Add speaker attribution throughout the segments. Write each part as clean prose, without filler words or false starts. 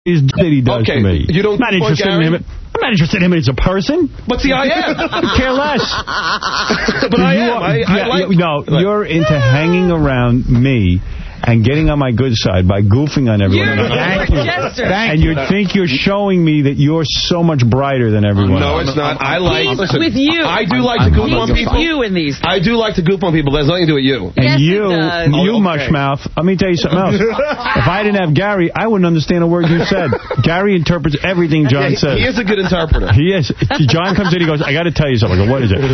Speaker 1: that he does to me.
Speaker 2: You don't
Speaker 1: not interested in him. I'm not interested in him as a person.
Speaker 2: But see, I am.
Speaker 1: Care less.
Speaker 2: But I am.
Speaker 1: No, you're into hanging around me and getting on my good side by goofing on everyone. And you think you're showing me that you're so much brighter than everyone
Speaker 2: No,
Speaker 1: else.
Speaker 2: it's not. I like...
Speaker 3: Listen, with you.
Speaker 2: I do like to goof on people.
Speaker 3: You in these.
Speaker 2: I do like to goof on people. That has nothing to do with you.
Speaker 1: And you mushmouth, let me tell you something else. If I didn't have Gary, I wouldn't understand a word you said. Gary interprets everything John says.
Speaker 2: He is a good interpreter.
Speaker 1: He is. John comes in, he goes, I got to tell you something. I go, what is it?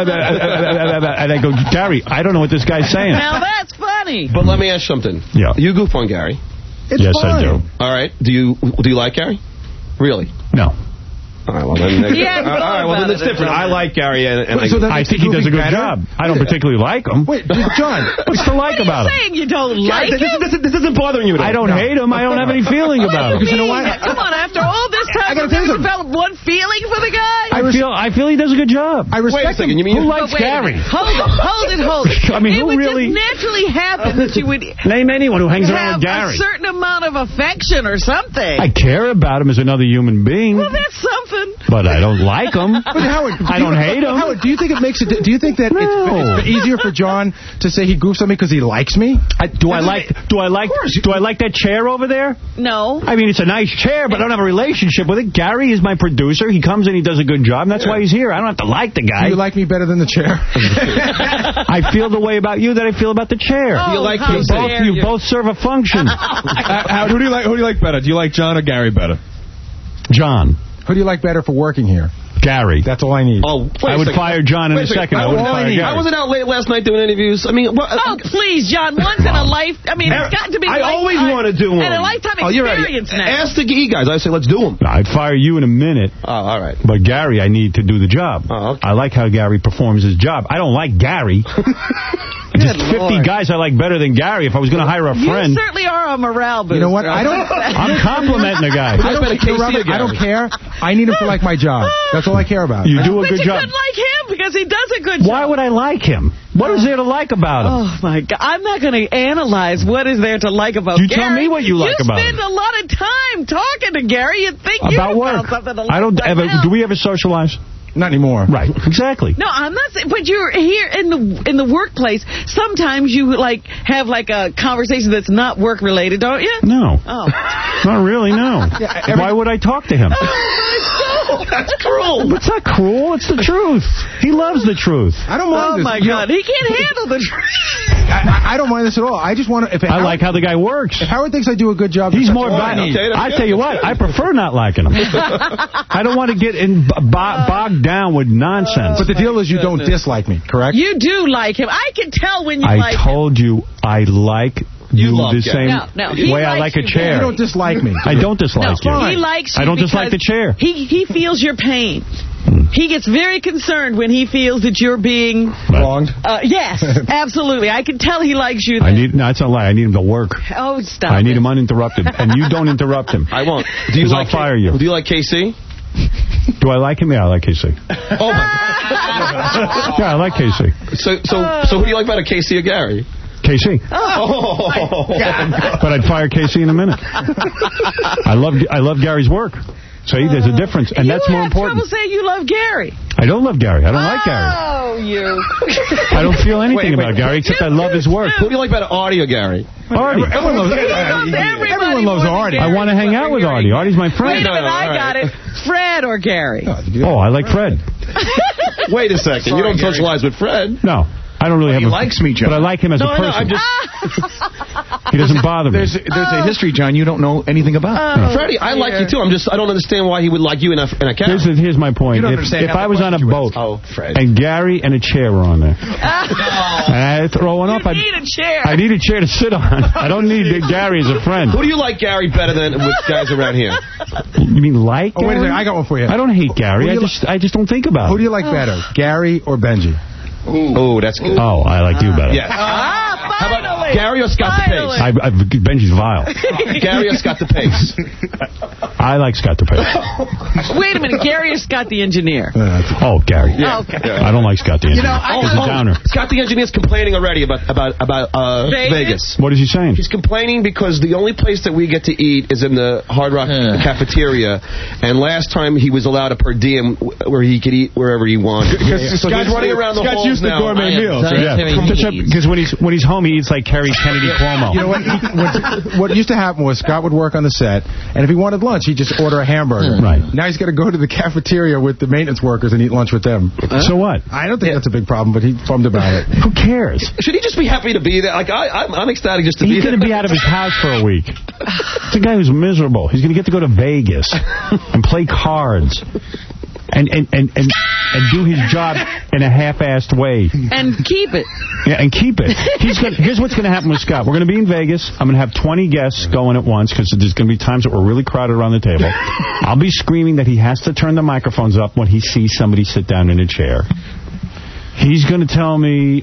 Speaker 1: And I go, Gary, I don't know what this guy's saying.
Speaker 3: Now that's funny.
Speaker 2: But let me ask something.
Speaker 1: Yeah.
Speaker 2: You goof on Gary.
Speaker 1: Yes, fine. I do.
Speaker 2: All right. Do you like Gary? Really?
Speaker 1: No.
Speaker 2: All right, well, then it's different. I like Gary, and
Speaker 1: I think he does a good job. I don't particularly like him.
Speaker 4: Wait, John,
Speaker 1: what's to like about him?
Speaker 3: Saying you don't like him?
Speaker 2: This isn't bothering you at all.
Speaker 1: I don't hate him. I don't have any feeling about him.
Speaker 3: Because you know what? Come on, after all this time, you've never developed one feeling for the guy?
Speaker 1: I feel he does a good job.
Speaker 4: I respect him.
Speaker 1: Who likes Gary?
Speaker 3: Hold it.
Speaker 1: I mean, who really...
Speaker 3: It would just naturally happen that you would...
Speaker 1: Name anyone who hangs around with Gary.
Speaker 3: Have a certain amount of affection or something.
Speaker 1: I care about him as another human being.
Speaker 3: Well, that's something.
Speaker 1: But I don't like him.
Speaker 4: But Howard,
Speaker 1: I don't hate him.
Speaker 4: Howard, do you think it makes it? Do you think that it's easier for John to say he goofs on me because he likes me?
Speaker 1: Do I like that chair over there?
Speaker 3: No.
Speaker 1: I mean, it's a nice chair, but I don't have a relationship with it. Gary is my producer. He comes in, he does a good job, and that's why he's here. I don't have to like the guy.
Speaker 4: Do you like me better than the chair?
Speaker 1: I feel the way about you that I feel about the chair.
Speaker 3: Oh,
Speaker 2: you like
Speaker 1: you both serve a function.
Speaker 5: Who do you like better? Do you like John or Gary better?
Speaker 1: John.
Speaker 4: Who do you like better for working here?
Speaker 1: Gary.
Speaker 4: That's all I need.
Speaker 2: Oh,
Speaker 1: I would fire John in a second. I wouldn't fire Gary.
Speaker 2: I wasn't out late last night doing interviews. I mean,
Speaker 3: oh, please, John. Once in a life. I mean, it's got to be.
Speaker 2: I always want to do one.
Speaker 3: And a lifetime experience now.
Speaker 2: Ask the E guys. I say, let's do them.
Speaker 1: No, I'd fire you in a minute.
Speaker 2: Oh, all right.
Speaker 1: But Gary, I need to do the job.
Speaker 2: Oh, okay.
Speaker 1: I like how Gary performs his job. I don't like Gary. Just 50 guys I like better than Gary if I was going to hire a friend.
Speaker 3: You certainly are a morale booster.
Speaker 4: You know what?
Speaker 1: I'm complimenting the guy.
Speaker 4: I don't care. I need him to like my job. That's all I care about.
Speaker 1: You do a good job.
Speaker 3: But you could like him because he does a good job.
Speaker 1: Why would I like him? What is there to like about him?
Speaker 3: Oh, my God. I'm not going to analyze what is there to like about Gary.
Speaker 1: You tell me what you like about him.
Speaker 3: You spend a lot of time talking to Gary. You'd think
Speaker 1: about work.
Speaker 3: Something to like
Speaker 1: I don't ever. Do we ever socialize?
Speaker 4: Not anymore.
Speaker 1: Right, exactly.
Speaker 3: No, I'm not saying, but you're here in the workplace. Sometimes you have a conversation that's not work related, don't you?
Speaker 1: No.
Speaker 3: Oh.
Speaker 1: Not really, no. Why would I talk to him?
Speaker 3: Oh,
Speaker 2: that's cruel.
Speaker 1: It's not cruel. It's the truth. He loves the truth.
Speaker 4: I don't mind this.
Speaker 3: Oh, my God. He can't handle the truth.
Speaker 4: I don't mind this at all. I just want to...
Speaker 1: I like how the guy works.
Speaker 4: If Howard thinks I do a good job...
Speaker 1: He's more valuable. I tell you what, I prefer not liking him. I don't want to get bogged down with nonsense.
Speaker 4: But the deal is you don't dislike me, correct?
Speaker 3: You do like him. I can tell when you like him.
Speaker 1: I told you I like... You the same way I like a chair.
Speaker 4: You don't dislike me.
Speaker 1: I don't dislike you.
Speaker 3: He likes you.
Speaker 1: I don't dislike the chair.
Speaker 3: He feels your pain. He gets very concerned when he feels that you're being
Speaker 4: wronged.
Speaker 3: Yes, absolutely. I can tell he likes you.
Speaker 1: No, it's a lie. I need him to work.
Speaker 3: Oh, stop!
Speaker 1: I need him uninterrupted, and you don't interrupt him.
Speaker 2: I won't.
Speaker 1: I'll fire you.
Speaker 2: Do you like KC?
Speaker 1: Do I like him? Yeah, I like KC.
Speaker 2: Oh my God.
Speaker 1: Yeah, I like KC.
Speaker 2: So who do you like better, KC or Gary?
Speaker 1: KC.
Speaker 2: Oh.
Speaker 1: But I'd fire KC in a minute. I love Gary's work. See, there's a difference, and that's more important.
Speaker 3: You have trouble saying you love Gary.
Speaker 1: I don't love Gary. I don't like Gary.
Speaker 3: Oh, you.
Speaker 1: I don't feel anything about Gary except I love his work.
Speaker 2: Who do you like better, Artie or Gary?
Speaker 1: Artie.
Speaker 4: Everyone loves Artie.
Speaker 1: I want to hang out with Artie. Artie's my friend.
Speaker 3: Wait a minute, I got it. Fred or Gary?
Speaker 1: Oh, I like Fred.
Speaker 2: Wait a second. You don't socialize with Fred.
Speaker 1: No. I don't really have.
Speaker 5: He likes me, John.
Speaker 1: But I like him as a person. He doesn't bother me.
Speaker 5: There's a history, John, you don't know anything about.
Speaker 2: Freddie, I like you too. I don't understand why he would like you in a couch.
Speaker 1: Here's my point. If I was on a boat and Gary and a chair were on there, and I had to throw one up, I
Speaker 3: need a chair.
Speaker 1: I need a chair to sit on. I don't need Gary as a friend.
Speaker 2: Who do you like Gary better than with guys around here?
Speaker 1: You mean like Gary?
Speaker 4: Wait a second, I got one for you.
Speaker 1: I don't hate Gary. I just don't think about it.
Speaker 4: Who do you like better, Gary or Benji?
Speaker 2: Oh, that's good.
Speaker 1: Oh, I like you better.
Speaker 2: Yes. How about Gary or Scott the Pace?
Speaker 1: Benji's vile.
Speaker 2: Gary or Scott the Pace?
Speaker 1: I like Scott the President.
Speaker 3: Wait a minute, Gary or Scott the engineer?
Speaker 1: Oh, Gary.
Speaker 3: Yeah. Okay.
Speaker 1: I don't like Scott the engineer. He's a downer.
Speaker 2: Scott the engineer's complaining already about Vegas.
Speaker 1: What is he saying?
Speaker 2: He's complaining because the only place that we get to eat is in the Hard Rock cafeteria, and last time he was allowed a per diem where he could eat wherever he wanted. Scott's running around the halls
Speaker 5: used to
Speaker 2: now.
Speaker 5: gourmet meals.
Speaker 1: Because when he's home, he eats like Kerry Kennedy Cuomo.
Speaker 4: You know what used to happen was Scott would work on the set, and if he wanted lunch, he'd just order a hamburger.
Speaker 1: Right.
Speaker 4: Now he's got to go to the cafeteria with the maintenance workers and eat lunch with them.
Speaker 1: So what?
Speaker 4: I don't think that's a big problem, but he bummed about it.
Speaker 1: Who cares?
Speaker 2: Should he just be happy to be there? Like I'm ecstatic just to be there.
Speaker 1: He's going to be out of his house for a week. It's a guy who's miserable. He's going to get to go to Vegas and play cards. And do his job in a half-assed way.
Speaker 3: And keep it.
Speaker 1: Yeah, and keep it. Here's what's going to happen with Scott. We're going to be in Vegas. I'm going to have 20 guests going at once because there's going to be times that we're really crowded around the table. I'll be screaming that he has to turn the microphones up when he sees somebody sit down in a chair. He's going to tell me...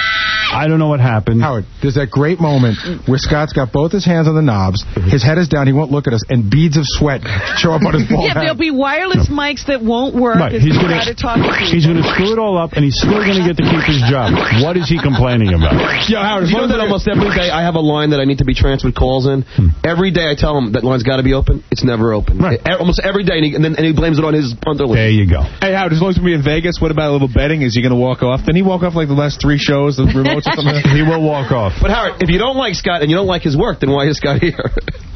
Speaker 1: I don't know what happened.
Speaker 4: Howard, there's that great moment where Scott's got both his hands on the knobs, his head is down, he won't look at us, and beads of sweat show up on his bald head.
Speaker 3: There'll be wireless mics that won't work.
Speaker 1: Right. He's going to screw it all up, and he's still going to get to keep his job. What is he complaining about?
Speaker 2: Yeah, Howard, you know that almost every day I have a line that I need to be transferred calls in. Every day I tell him that line's got to be open. It's never open. Right. Almost every day, and he blames it on his underling.
Speaker 1: There you go.
Speaker 5: Hey, Howard, as long as we're in Vegas, what about a little betting? Is he going to walk off? Didn't he walk off like the last 3 shows, the remotes or something?
Speaker 1: He will walk off.
Speaker 2: But Howard, if you don't like Scott and you don't like his work, then why is Scott here?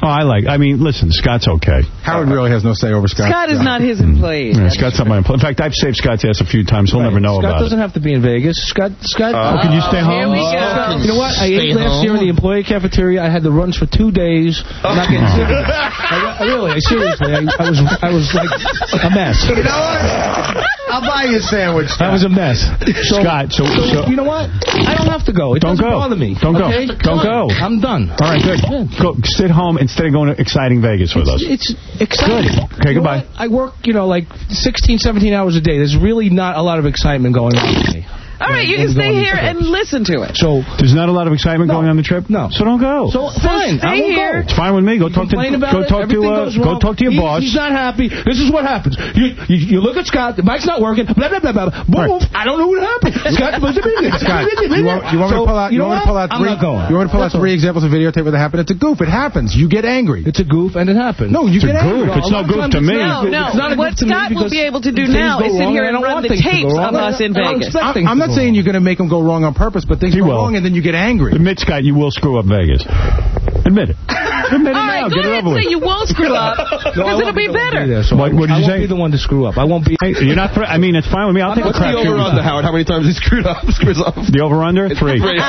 Speaker 1: Listen, Scott's okay.
Speaker 4: Howard really has no say over Scott.
Speaker 3: Scott is not his employee.
Speaker 1: Yeah, Scott's not my employee. In fact, I've saved Scott's ass a few times. He'll never know about it.
Speaker 6: Scott doesn't have to be in Vegas. Scott.
Speaker 1: Can you stay home?
Speaker 3: Here we go.
Speaker 6: You know what? I ate last year in the employee cafeteria. I had the runs for 2 days. I'm not getting sick. Seriously, I was like a mess.
Speaker 4: You know what? I'll buy you a sandwich.
Speaker 6: That was a mess.
Speaker 1: Scott, so
Speaker 6: you know what? I don't have to go. It doesn't bother me.
Speaker 1: Don't go.
Speaker 6: Okay?
Speaker 1: Don't go.
Speaker 6: I'm done.
Speaker 1: All right, good. Go sit home instead of going to exciting Vegas with us.
Speaker 6: It's exciting.
Speaker 1: Good. Okay, goodbye.
Speaker 6: I work, like 16, 17 hours a day. There's really not a lot of excitement going on with me.
Speaker 3: All right, you can stay here and listen to it.
Speaker 6: So
Speaker 1: there's not a lot of excitement going on the trip?
Speaker 6: No.
Speaker 1: So don't go.
Speaker 6: So fine.
Speaker 3: Stay here.
Speaker 1: It's fine with me. Go talk to your boss.
Speaker 6: He's not happy. This is what happens. You look at Scott. The mic's not working. Blah, blah, blah, blah. Boom. Right. I don't know what happened. Scott,
Speaker 4: you want me to pull out 3 examples of videotape where that happened? It's a goof. It happens. You get angry.
Speaker 6: It's a goof and it happens.
Speaker 4: No, you get angry.
Speaker 1: It's no goof to me.
Speaker 3: No. What Scott will be able to do now is sit here and run the tapes of us in Vegas.
Speaker 4: I'm not saying you're going to make him go wrong on purpose, but things go wrong and then you get angry.
Speaker 1: Admit, Scott, you will screw up Vegas. Admit it. Admit it now. Get it over with.
Speaker 3: Say you won't screw up because it'll be better.
Speaker 1: What did you say?
Speaker 6: I won't be the one to screw up. I won't be.
Speaker 1: You're not. It's fine with me. I'll take a crap.
Speaker 2: What's the over-under, Howard? How many times he screws off?
Speaker 1: The over-under? 3.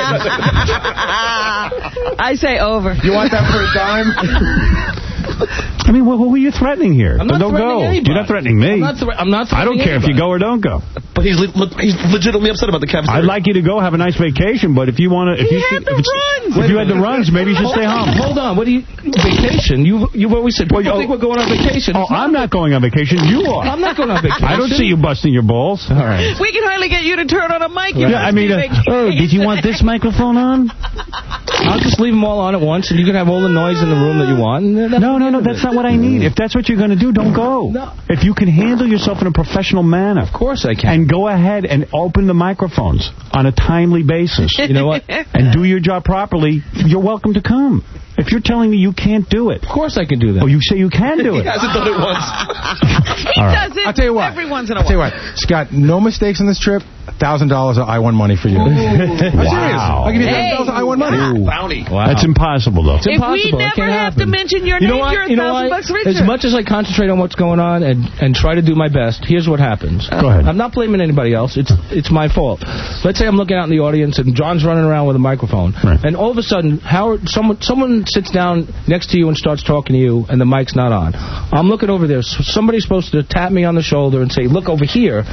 Speaker 3: I say over.
Speaker 4: You want that for a dime?
Speaker 1: Who are you threatening here?
Speaker 6: I'm not
Speaker 1: don't go.
Speaker 6: Anybody.
Speaker 1: You're not threatening me.
Speaker 6: I'm not threatening
Speaker 1: I don't care
Speaker 6: anybody.
Speaker 1: if you go or don't go.
Speaker 2: But he's legitimately upset about the cafeteria.
Speaker 1: I'd like you to go have a nice vacation, but if you want to... If you had the runs, maybe you should stay home.
Speaker 6: Hold on. What do you... Vacation? You've always said, people think we're going on vacation.
Speaker 1: I'm not going on vacation. You are.
Speaker 6: I'm not going on vacation.
Speaker 1: I don't see you busting your balls. All right.
Speaker 3: We can hardly get you to turn on a mic.
Speaker 1: Did you want this microphone on?
Speaker 6: I'll just leave them all on at once, and you can have all the noise in the room that you want.
Speaker 1: No, that's not what I need. If that's what you're going to do, don't go.
Speaker 6: No.
Speaker 1: If you can handle yourself in a professional manner.
Speaker 6: Of course I can.
Speaker 1: And go ahead and open the microphones on a timely basis.
Speaker 6: You know what?
Speaker 1: And do your job properly, you're welcome to come. If you're telling me you can't do it.
Speaker 6: Of course I can do that.
Speaker 1: Oh, you say you can do it.
Speaker 2: He hasn't done it once.
Speaker 3: He does it
Speaker 4: I'll tell you what.
Speaker 3: every once in a while.
Speaker 4: I'll tell you what. Scott, no mistakes on this trip. $1,000 of I-1 money for you.
Speaker 1: Wow.
Speaker 4: I'll give you $1,000 of I-1 money.
Speaker 2: Bounty.
Speaker 1: Wow. That's impossible, though.
Speaker 6: It's impossible.
Speaker 3: If we never have to mention your name, you're $1,000 richer.
Speaker 6: As much as I concentrate on what's going on and try to do my best, here's what happens.
Speaker 1: Go ahead.
Speaker 6: I'm not blaming anybody else. It's my fault. Let's say I'm looking out in the audience and John's running around with a microphone.
Speaker 1: Right.
Speaker 6: And all of a sudden, Howard, someone sits down next to you and starts talking to you and the mic's not on. I'm looking over there. Somebody's supposed to tap me on the shoulder and say, look over here.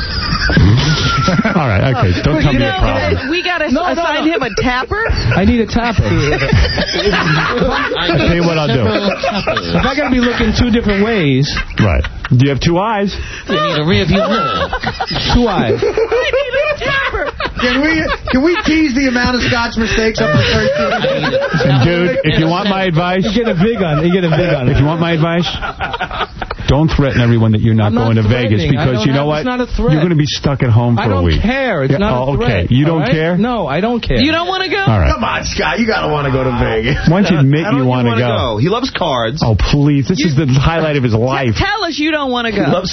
Speaker 1: All right, okay. Don't tell me a problem.
Speaker 3: We got to assign him a tapper?
Speaker 6: I need a tapper.
Speaker 1: I'll tell you what I'll do.
Speaker 6: If I got to be looking 2 different ways,
Speaker 1: right. Do you have 2 eyes?
Speaker 7: You need a rear view mirror.
Speaker 6: 2 eyes.
Speaker 3: I need a tapper.
Speaker 8: Can we tease the amount of Scott's mistakes up to 13?
Speaker 1: Dude, if you want my advice...
Speaker 6: You get a big on.
Speaker 1: If you want my advice, don't threaten everyone that you're not going to Vegas, because you know what?
Speaker 6: It's not a threat.
Speaker 1: You're going to be stuck at home for a week.
Speaker 6: I don't care. It's not a threat.
Speaker 1: Okay. You don't care?
Speaker 6: No, I don't care.
Speaker 3: You don't want to go?
Speaker 1: All right.
Speaker 8: Come on, Scott. You got to want to go to Vegas.
Speaker 1: Why don't you admit you want to go?
Speaker 2: He loves cards.
Speaker 1: Oh, please. This is the highlight of his life.
Speaker 3: Tell us you don't want to go.
Speaker 2: He loves